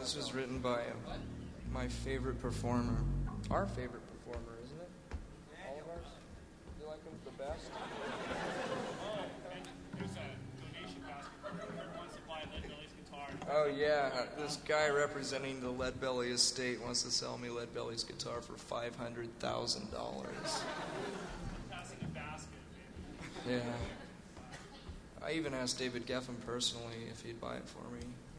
This was written by my favorite performer. Our favorite performer, isn't it? All of ours? You like him the best? There's a donation basket for whoever wants to buy Lead Belly's guitar. Oh, yeah. This guy representing the Lead Belly estate wants to sell me Lead Belly's guitar for $500,000. Passing a basket, maybe. Yeah. I even asked David Geffen personally if he'd buy it for me.